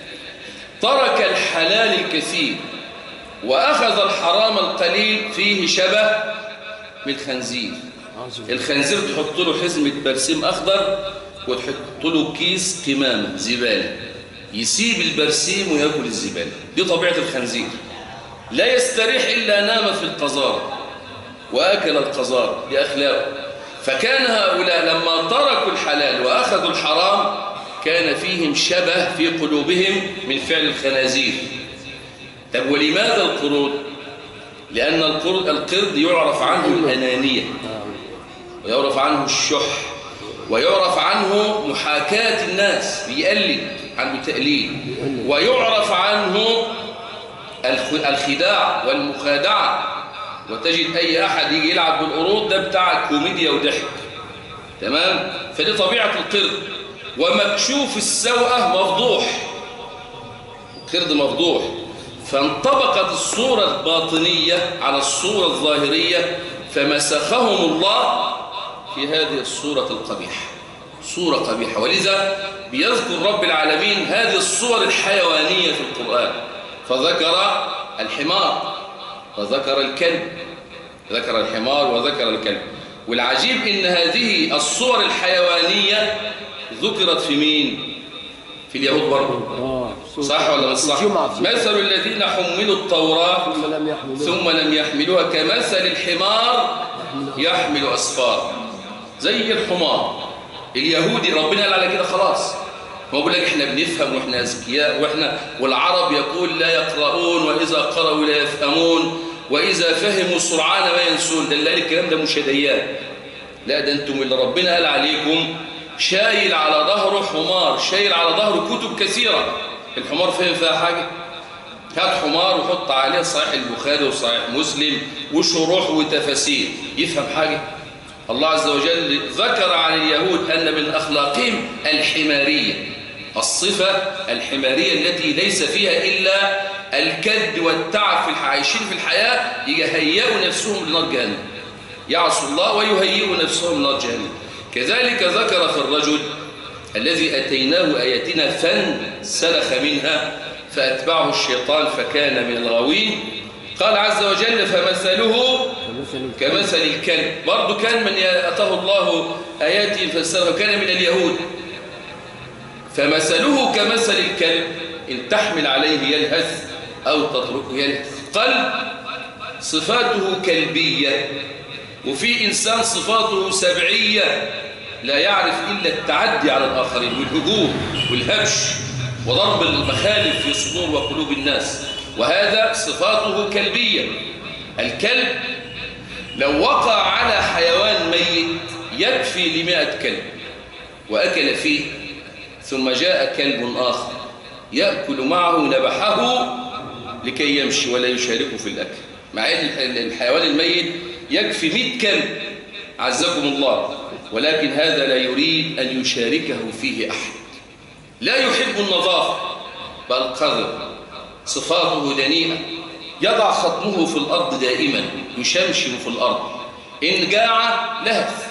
[SPEAKER 1] ترك الحلال الكثير وأخذ الحرام القليل فيه شبه بالخنزير. الخنزير تحط له حزمة برسيم أخضر وتحط له كيس قمامة زبالة، يسيب البرسيم ويأكل الزبالة. دي طبيعة الخنزير، لا يستريح إلا نام في القذارة وأكل القذارة، دي أخلاقه. فكان هؤلاء لما تركوا الحلال وأخذوا الحرام كان فيهم شبه في قلوبهم من فعل الخنازير. طب ولماذا القرود؟ لأن القرد يعرف عنه الأنانية، ويعرف عنه الشح، ويعرف عنه محاكاة الناس، بيقلد عنه تقليد، ويعرف عنه الخداع والمخادعة. وتجد أي أحد يجي يلعب بالقرود ده بتاع كوميديا وضحك، تمام؟ فدي طبيعة القرد. ومكشوف السوءة مفضوح، القرد مفضوح. فانطبقت الصورة الباطنية على الصورة الظاهرية، فمسخهم الله في هذه الصورة القبيحة، صورة قبيحة. ولذا بيذكر رب العالمين هذه الصور الحيوانية في القرآن، فذكر الحمار وذكر الكلب، ذكر الحمار وذكر الكلب. والعجيب إن هذه الصور الحيوانية ذكرت في مين؟ في اليهود برضه، صح ولا مش صح؟ مثل الذين حملوا التوراة ثم لم يحملوها كمثل الحمار يحمل أسفار. زي الحمار اليهودي ربنا قال على كده خلاص. هو بيقول لك احنا بنفهم واحنا اذكياء، والعرب يقول لا يقرؤون واذا قرأوا لا يفهمون واذا فهموا سرعان ما ينسون. ده اللي قال الكلام ده مش هديان، لا ده انتم اللي ربنا قال عليكم شايل على ظهره حمار، شايل على ظهره كتب كثيرة. الحمار فهم فيها حاجة؟ هات حمار وحط عليه صحيح البخاري وصحيح مسلم وشروح وتفاسير، يفهم حاجة؟ الله عز وجل ذكر عن اليهود أن من أخلاقهم الحمارية، الصفة الحمارية التي ليس فيها إلا الكد والتعب في عايشين في الحياة، يهيئوا نفسهم لنار جهنم، يعصوا الله ويهيئوا نفسهم لنار جهنم. كذلك ذكر في الرجل الذي أتيناه آياتنا فانسلخ منها فأتبعه الشيطان فكان من الغاوين. قال عز وجل فمثله كمثل الكلب. برضو كان من أتاه الله آياته فانسلخ كان من اليهود. فمثله كمثل الكلب إن تحمل عليه يلهث أو تتركه يلهث. قلب صفاته كلبية، وفي إنسان صفاته سبعية، لا يعرف إلا التعدي على الآخرين والهجوم والهبش وضرب المخالف في صدور وقلوب الناس، وهذا صفاته كلبية. الكلب لو وقع على حيوان ميت يكفي ل100 كلب وأكل فيه، ثم جاء كلب آخر يأكل معه نبحه لكي يمشي ولا يشاركه في الأكل، مع أن الحيوان الميت يكفي 100 كلب عزكم الله، ولكن هذا لا يريد أن يشاركه فيه أحد، لا يحب النظافة بل قذر، صفاته دنيئة، يضع خطمه في الأرض دائما، يشمشم في الأرض، إن جاع لهث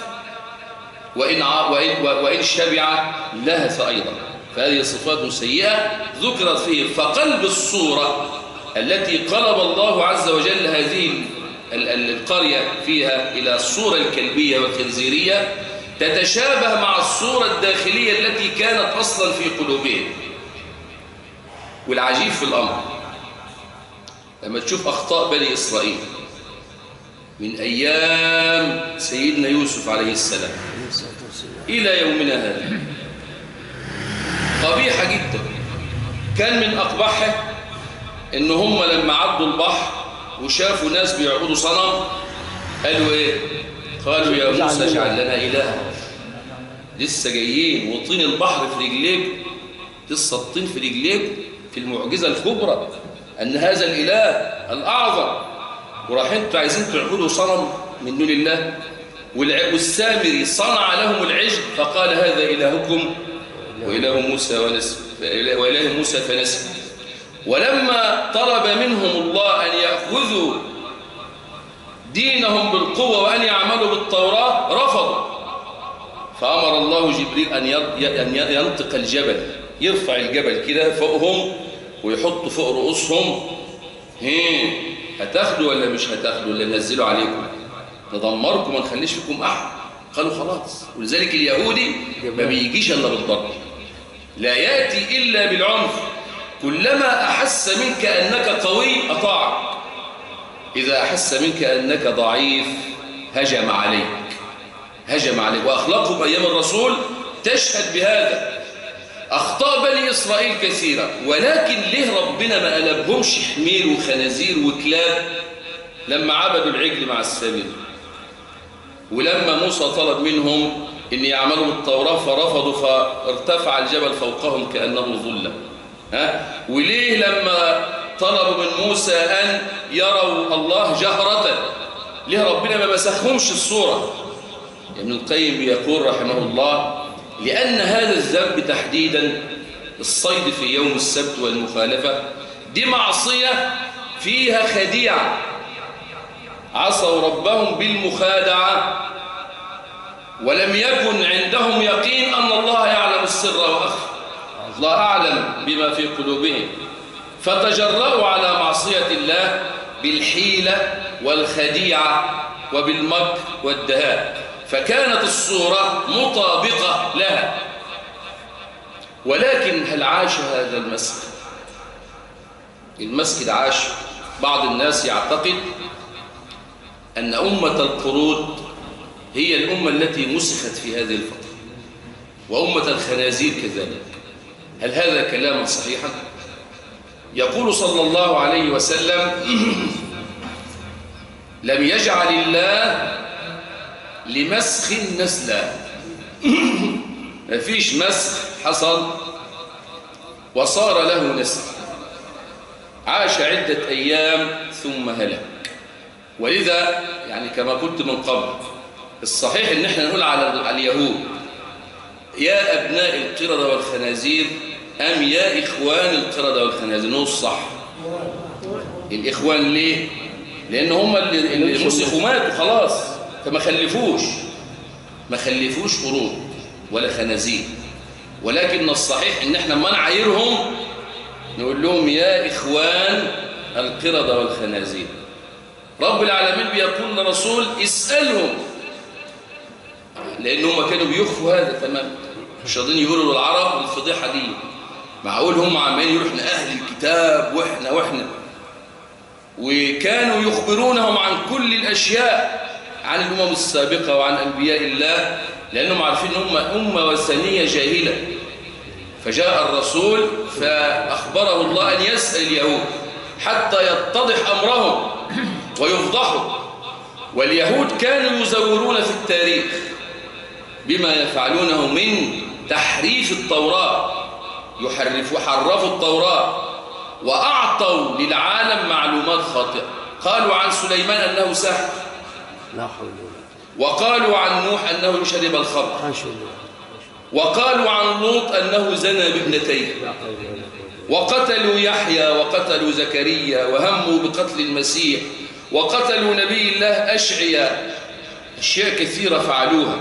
[SPEAKER 1] وإن شبع لهث أيضا. فهذه صفات سيئة ذكرت فيه. فقلب الصورة التي قلب الله عز وجل هذه القرية فيها إلى الصورة الكلبية والخنزيرية تتشابه مع الصورة الداخلية التي كانت أصلا في قلوبهم. والعجيب في الأمر لما تشوف أخطاء بني إسرائيل من أيام سيدنا يوسف عليه السلام إلى يومنا هذا قبيحة جدا. كان من أقبحه إن هم لما عدوا البحر وشافوا ناس بيعبدوا صنم قالوا إيه؟ قالوا يا موسى اجعل لنا إلها. لسه جايين وطين البحر في رجليك، لسه الطين في رجليك في المعجزة الكبرى أن هذا الإله الأعظم، وراح انتوا عايزين تعبدوا صنم من دون الله. والسامري صنع لهم العجل فقال هذا إلهكم وإله موسى فنسي. ولما طلب منهم الله أن يأخذوا دينهم بالقوة وأن يعملوا بالتوراة رفضوا، فأمر الله جبريل أن ينطق الجبل، يرفع الجبل كده فوقهم ويحط فوق رؤوسهم، هتاخدوا ولا مش هتاخدوا ولا ننزلوا عليكم ندمركم ما نخليش فيكم أحد. قالوا خلاص. ولذلك اليهودي ما بيجيش إلا بالضرب، لا يأتي إلا بالعنف. كلما أحس منك أنك قوي أطاعك، إذا أحس منك أنك ضعيف هجم عليك. وأخلاقهم أيام الرسول تشهد بهذا. أخطاء بني إسرائيل كثيرة، ولكن ليه ربنا ما قلبهمش حمير وخنازير وكلاب؟ لما عبدوا العجل مع السامري، ولما موسى طلب منهم أن يعملوا بالتوراة فرفضوا، فارتفع الجبل فوقهم كأنه ظلة. وليه لما طلبوا من موسى أن يروا الله جهرة، ليه ربنا ما مسخهمش الصورة؟ ابن القيم يقول رحمه الله: لأن هذا الذنب تحديدا، الصيد في يوم السبت والمخالفة، دي معصية فيها خديعة، عصوا ربهم بالمخادعة، ولم يكن عندهم يقين أن الله يعلم السر وأخفى، الله أعلم بما في قلوبهم، فتجرأوا على معصية الله بالحيلة والخديعة وبالمكر والدهاء، فكانت الصورة مطابقة لها. ولكن هل عاش هذا المسجد؟ المسجد عاش. بعض الناس يعتقد أن أمة القرود هي الأمة التي مسخت في هذه الفترة، وأمة الخنازير كذلك. هل هذا كلام صحيحا؟ يقول صلى الله عليه وسلم: لم يجعل الله لمسخ نسلا. ما فيش مسخ حصل وصار له نسل، عاش عدة أيام ثم هلك. ولذا يعني كما قلت من قبل، الصحيح ان احنا نقول على اليهود يا أبناء القردة والخنازير أم يا إخوان القردة والخنازير. نص صح. الإخوان ليه؟ لأن هم اللي مسخوا ماتوا خلاص، فما خلفوش قرود ولا خنازير. ولكن الصحيح ان احنا ما نعايرهم نقول لهم يا إخوان القردة والخنازير. رب العالمين بيقول للرسول: اسألهم، لأنهم كانوا بيخفوا هذا تمام، مش راضين يقولوا للعرب الفضيحة دي. معقول هم عمالين يروحوا لأهل الكتاب وإحنا وكانوا يخبرونهم عن كل الأشياء، عن الأمم السابقة وعن أنبياء الله، لأنهم عارفين أنهم أمة وثنية جاهلة. فجاء الرسول فأخبره الله أن يسأل اليهود حتى يتضح أمرهم ويفضحوا. واليهود كانوا يزورون في التاريخ بما يفعلونه من تحريف التوراة، حرفوا التوراة وأعطوا للعالم معلومات خاطئة. قالوا عن سليمان أنه ساحر،
[SPEAKER 2] لا حول ولا قوة.
[SPEAKER 1] وقالوا عن نوح أنه شرب الخمر، وقالوا عن لوط أنه زنى بابنتيه، وقتلوا يحيى وقتلوا زكريا وهموا بقتل المسيح، وقتلوا نبي الله أشعياء. أشياء كثيرة فعلوها.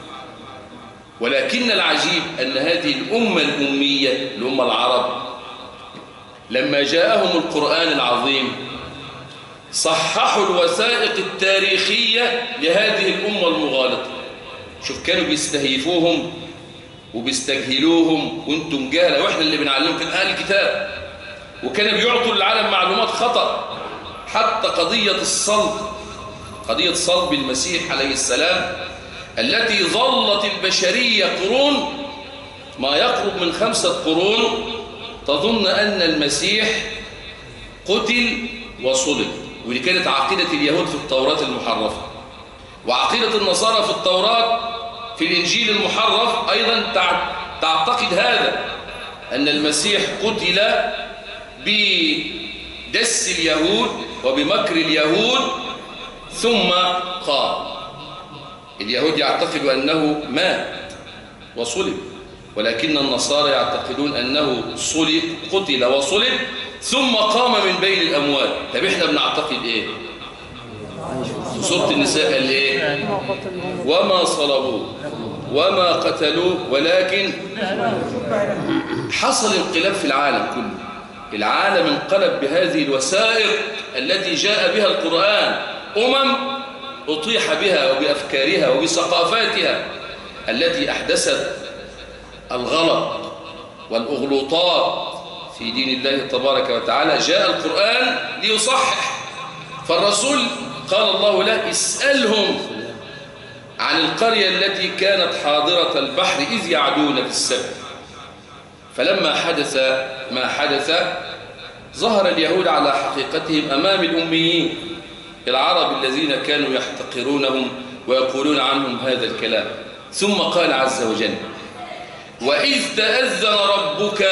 [SPEAKER 1] ولكن العجيب أن هذه الأمة الأمية، الأمة العرب، لما جاءهم القرآن العظيم صححوا الوثائق التاريخية لهذه الأمة المغالطة. شوف، كانوا بيستهيفوهم وبيستجهلوهم وانتم جهلة، واحنا اللي بنعلمكم أهل الكتاب. وكانوا بيعطوا للعالم معلومات خطأ. حتى قضية صلب المسيح عليه السلام التي ظلت البشرية قرون، ما يقرب من 5 قرون، تظن أن المسيح قتل وصلب. ودي كانت عقيدة اليهود في التوراة المحرفة، وعقيدة النصارى في التوراة في الإنجيل المحرف أيضا تعتقد هذا، أن المسيح قتل بدس اليهود وبمكر اليهود ثم قام. اليهود يعتقدوا أنه مات وصلب، ولكن النصارى يعتقدون أنه قتل وصلب ثم قام من بين الأموات. طب إحنا بنعتقد إيه؟ في سورة النساء قال إيه؟ وما صلبوه وما قتلوه ولكن حصل انقلاب في العالم كله. العالم انقلب بهذه الوثائق التي جاء بها القرآن. أطيح بها وبأفكارها وبثقافاتها التي أحدثت الغلط والأغلوطات في دين الله تبارك وتعالى. جاء القرآن ليصحح. فالرسول قال الله له: اسألهم عن القرية التي كانت حاضرة البحر إذ يعدون في السبت. فلما حدث ما حدث ظهر اليهود على حقيقتهم أمام الأميين. العرب الذين كانوا يحتقرونهم ويقولون عنهم هذا الكلام. ثم قال عز وجل: وإذ تأذن ربك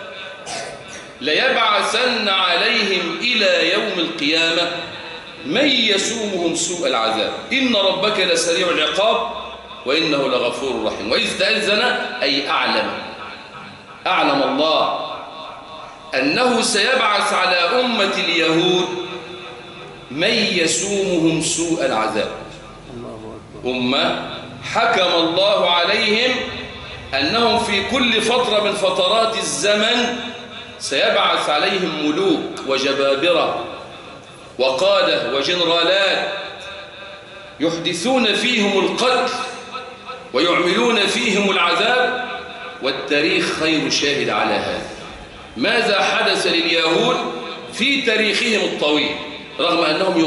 [SPEAKER 1] ليبعثن عليهم إلى يوم القيامة من يسومهم سوء العذاب إن ربك لسريع العقاب وإنه لغفور رحيم. وإذ تأذن أي أعلم الله أنه سيبعث على أمة اليهود من يسومهم سوء العذاب. أمة حكم الله عليهم أنهم في كل فترة من فترات الزمن سيبعث عليهم ملوك وجبابرة وقادة وجنرالات يحدثون فيهم القتل ويعملون فيهم العذاب، والتاريخ خير شاهد على هذا. ماذا حدث لليهود في تاريخهم الطويل رغم أنهم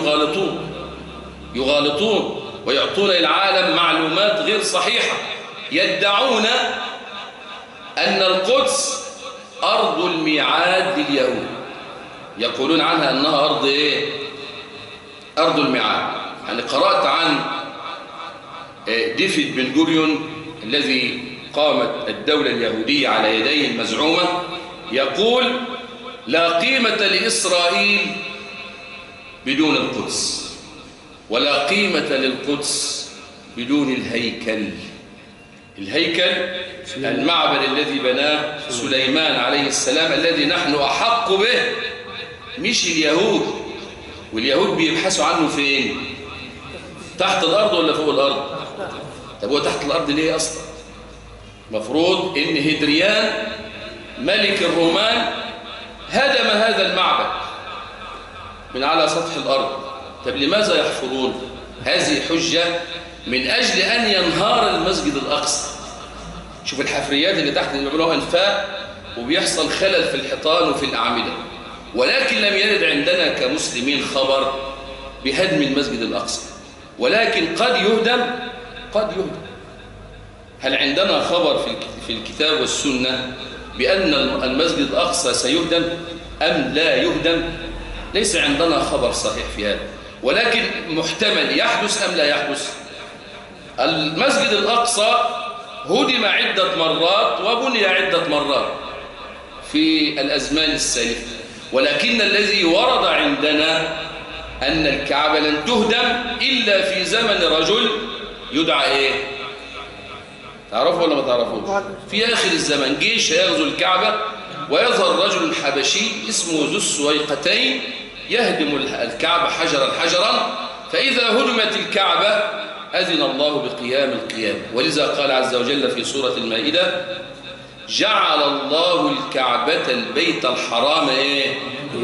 [SPEAKER 1] يغالطون ويعطون العالم معلومات غير صحيحة؟ يدعون أن القدس أرض الميعاد لليهود، يقولون عنها أنها أرض إيه؟ أرض الميعاد. يعني قرأت عن ديفيد بن جوريون الذي قامت الدولة اليهودية على يديه المزعومة، يقول: لا قيمة لإسرائيل بدون القدس، ولا قيمة للقدس بدون الهيكل. المعبد الذي بناه سليمان عليه السلام الذي نحن أحق به، مش اليهود. واليهود بيبحثوا عنه فين؟ تحت الأرض ولا فوق الأرض؟ طب هو تحت الأرض ليه أصلا؟ مفروض إن هدريان ملك الرومان هدم هذا المعبد من على سطح الأرض. طب لماذا يحفرون؟ هذه حجة من أجل أن ينهار المسجد الأقصى. شوف الحفريات اللي تحت اللي بيعملوها أنفاق وبيحصل خلل في الحيطان وفي الأعمدة، ولكن لم يرد عندنا كمسلمين خبر بهدم المسجد الأقصى، ولكن قد يهدم. هل عندنا خبر في الكتاب والسنة بأن المسجد الأقصى سيهدم أم لا يهدم؟ ليس عندنا خبر صحيح في هذا، ولكن محتمل يحدث أم لا يحدث. المسجد الأقصى هدم عدة مرات وبني عدة مرات في الأزمان السالفة، ولكن الذي ورد عندنا أن الكعبة لن تهدم إلا في زمن رجل يدعى إيه؟ تعرفوا ولا ما تعرفوش؟ في آخر الزمن جيش يغزو الكعبة ويظهر رجل حبشي اسمه ذو السويقتين يهدم الكعبة حجرا، فإذا هدمت الكعبة أذن الله بقيام القيامة. ولذا قال عز وجل في سورة المائدة: جعل الله الكعبة البيت الحرام إيه؟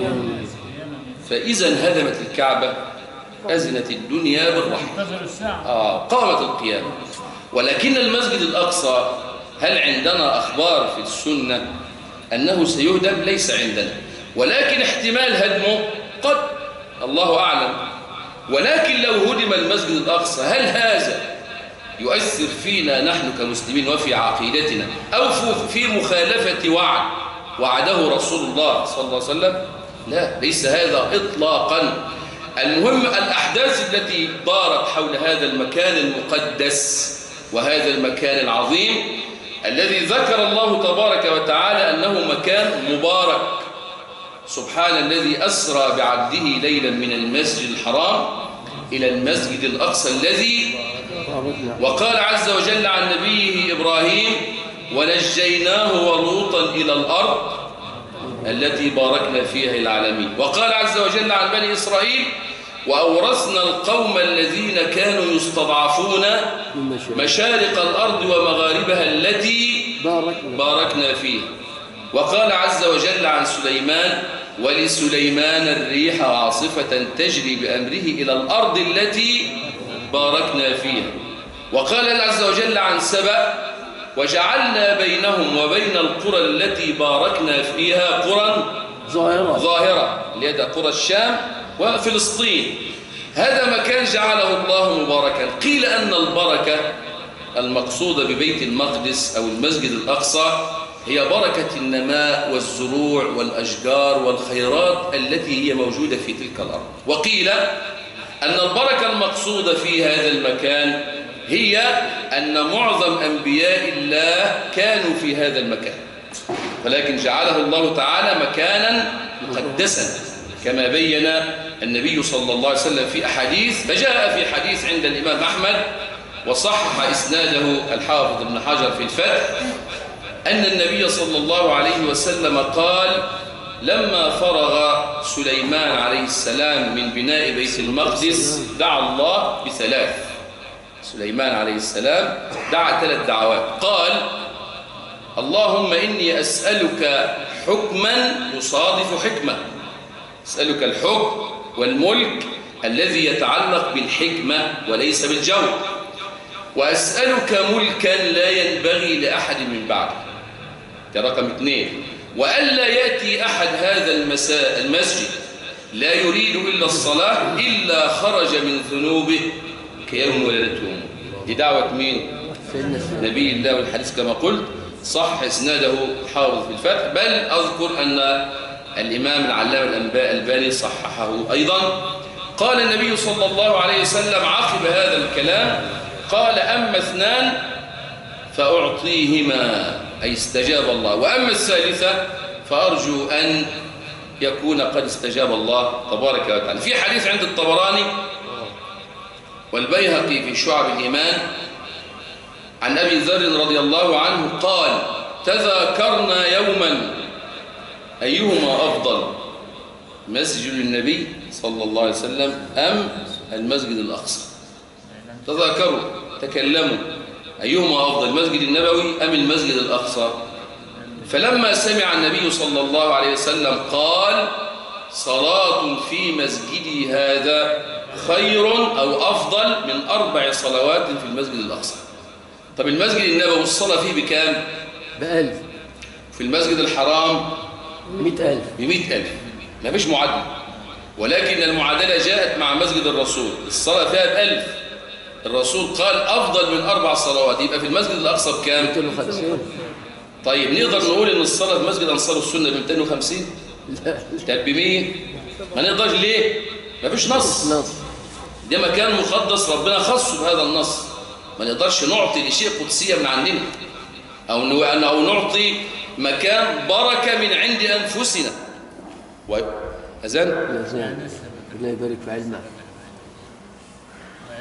[SPEAKER 1] فإذا هدمت الكعبة أذنت الدنيا بالرحمة، قامت القيامة. ولكن المسجد الأقصى هل عندنا أخبار في السنة أنه سيهدم؟ ليس عندنا، ولكن احتمال هدمه قد، الله أعلم. ولكن لو هدم المسجد الأقصى هل هذا يؤثر فينا نحن كمسلمين وفي عقيدتنا أو في مخالفة وعده رسول الله صلى الله عليه وسلم؟ لا، ليس هذا إطلاقا. المهم الأحداث التي دارت حول هذا المكان المقدس وهذا المكان العظيم الذي ذكر الله تبارك وتعالى أنه مكان مبارك. سبحان الذي أسرى بعبده ليلا من المسجد الحرام إلى المسجد الأقصى الذي، وقال عز وجل عن نبيه إبراهيم: ونجيناه ولوطا إلى الأرض التي باركنا فيها العالمين. وقال عز وجل عن بني إسرائيل: وأورثنا القوم الذين كانوا يستضعفون مشارق الأرض ومغاربها التي باركنا فيها. وقال عز وجل عن سليمان: ولسليمان الريح عاصفة تجري بأمره إلى الأرض التي باركنا فيها. وقال عز وجل عن سبأ: وجعلنا بينهم وبين القرى التي باركنا فيها قرى ظاهرة اللي هي قرى الشام وفلسطين. هذا مكان جعله الله مباركا. قيل أن البركة المقصودة ببيت المقدس أو المسجد الأقصى هي بركة النماء والزروع والأشجار والخيرات التي هي موجودة في تلك الأرض. وقيل أن البركة المقصودة في هذا المكان هي أن معظم أنبياء الله كانوا في هذا المكان، ولكن جعله الله تعالى مكانا مقدسا كما بين النبي صلى الله عليه وسلم في أحاديث. فجاء في حديث عند الإمام أحمد وصحح إسناده الحافظ ابن حجر في الفتح أن النبي صلى الله عليه وسلم قال: لما فرغ سليمان عليه السلام من بناء بيت المقدس دعا الله بثلاث. سليمان عليه السلام دعا 3 دعوات. قال: اللهم إني أسألك حكما يصادف حكمة، أسألك الحكم والملك الذي يتعلق بالحكمة وليس بالجور، وأسألك ملكا لا ينبغي لأحد من بعدك. ده رقم 2. وألا يأتي أحد هذا المسجد لا يريد إلا الصلاة إلا خرج من ذنوبه كيوم ولدته أمه. دي دعوة مين؟ نبي الله. والحديث كما قلت صح إسناده حافظ في الفتح، بل أذكر أن الإمام العلامة الألباني صححه أيضا. قال النبي صلى الله عليه وسلم عقب هذا الكلام قال: أما 2 فأعطيهما، أي استجاب الله، وأما الثالثة فأرجو أن يكون قد استجاب الله تبارك وتعالى. في حديث عند الطبراني والبيهقي في شعب الإيمان عن أبي ذر رضي الله عنه قال: تذاكرنا يوما أيهما أفضل، مسجد النبي صلى الله عليه وسلم أم المسجد الأقصى؟ تذاكروا تكلموا أيهما أفضل، المسجد النبوي أم المسجد الأقصى؟ فلما سمع النبي صلى الله عليه وسلم قال: صلاة في مسجدي هذا خير أو أفضل من 4 صلوات في المسجد الأقصى. طب المسجد النبوي الصلاة فيه بكام؟
[SPEAKER 2] ب1000.
[SPEAKER 1] في المسجد الحرام
[SPEAKER 2] 100,000.
[SPEAKER 1] ب100,000. ما فيش معادلة، ولكن المعادلة جاءت مع مسجد الرسول، الصلاة فيها ب1000. الرسول قال أفضل من 4 صلوات، يبقى في المسجد الأقصى بكام؟
[SPEAKER 2] 250.
[SPEAKER 1] طيب نقدر نقول إن الصلاة في مسجد أنصار السنة ب 250؟
[SPEAKER 2] لا.
[SPEAKER 1] طب ب100؟ ما نقدرش. ليه؟ ما فيش نص. ده مكان مقدس ربنا خصه بهذا النص، ما نقدرش نعطي لشيء قدسية من عندنا أو نعطي مكان بركة من عند أنفسنا. أذان؟
[SPEAKER 2] الله يبارك في علمك.